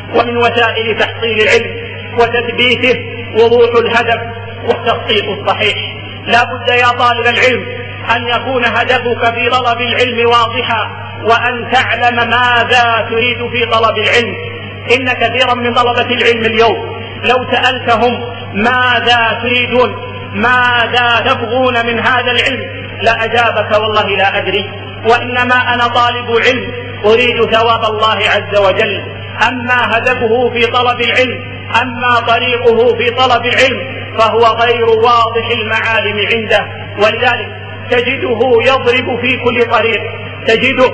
ومن وسائل تحصيل العلم وتثبيته وضوح الهدف والتخطيط الصحيح. لا بد يا طالب العلم أن يكون هدفك في طلب العلم واضحا، وأن تعلم ماذا تريد في طلب العلم. إن كثيرا من طلبة العلم اليوم لو سألتهم ماذا تريدون، ماذا تبغون من هذا العلم، لأجابك والله لا أدري، وإنما أنا طالب علم أريد ثواب الله عز وجل. أما هدفه في طلب العلم، أما طريقه في طلب العلم فهو غير واضح المعالم عنده، ولذلك تجده يضرب في كل طريق، تجده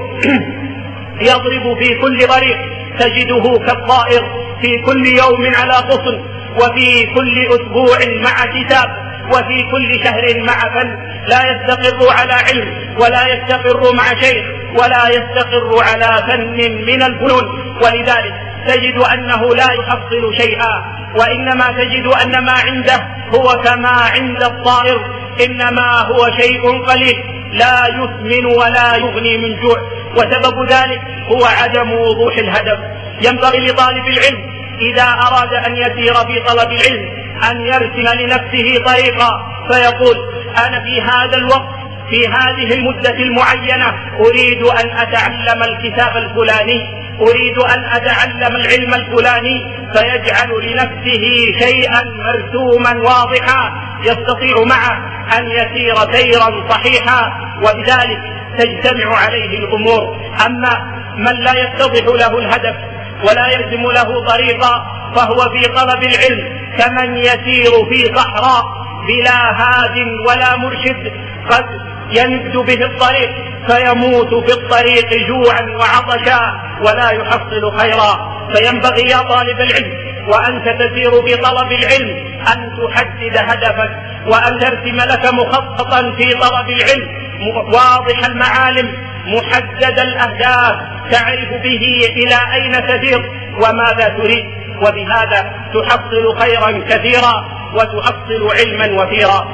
يضرب في كل طريق، تجده كالطائر في كل يوم على غصن، وفي كل أسبوع مع كتاب، وفي كل شهر مع فن، لا يستقر على علم ولا يستقر مع شيخ ولا يستقر على فن من الفنون. ولذلك تجد أنه لا يحصل شيئا، وإنما تجد أن ما عنده هو كما عند الطائر، إنما هو شيء قليل لا يثمن ولا يغني من جوع. وسبب ذلك هو عدم وضوح الهدف. ينبغي لطالب العلم إذا أراد أن يسير في طلب العلم أن يرسم لنفسه طريقا، فيقول أنا في هذا الوقت في هذه المدة المعينة أريد أن أتعلم الكتاب الفلاني، أريد أن أتعلم العلم الفلاني، فيجعل لنفسه شيئا مرسوما واضحا يستطيع معه أن يسير سيرا صحيحا، وبذلك تجتمع عليه الأمور. أما من لا يتضح له الهدف ولا يرسم له طريقا فهو في طلب العلم كمن يسير في صحراء بلا هاد ولا مرشد، قد يمد به الطريق فيموت في الطريق جوعا وعطشا ولا يحصل خيرا. فينبغي يا طالب العلم وأنت تسير في طلب العلم أن تحدد هدفك، وأن ترسم لك مخططا في طلب العلم واضح المعالم محدد الأهداف، تعرف به إلى أين تسير وماذا تريد، وبهذا تحصل خيرا كثيرا وتحصل علما وفيرا.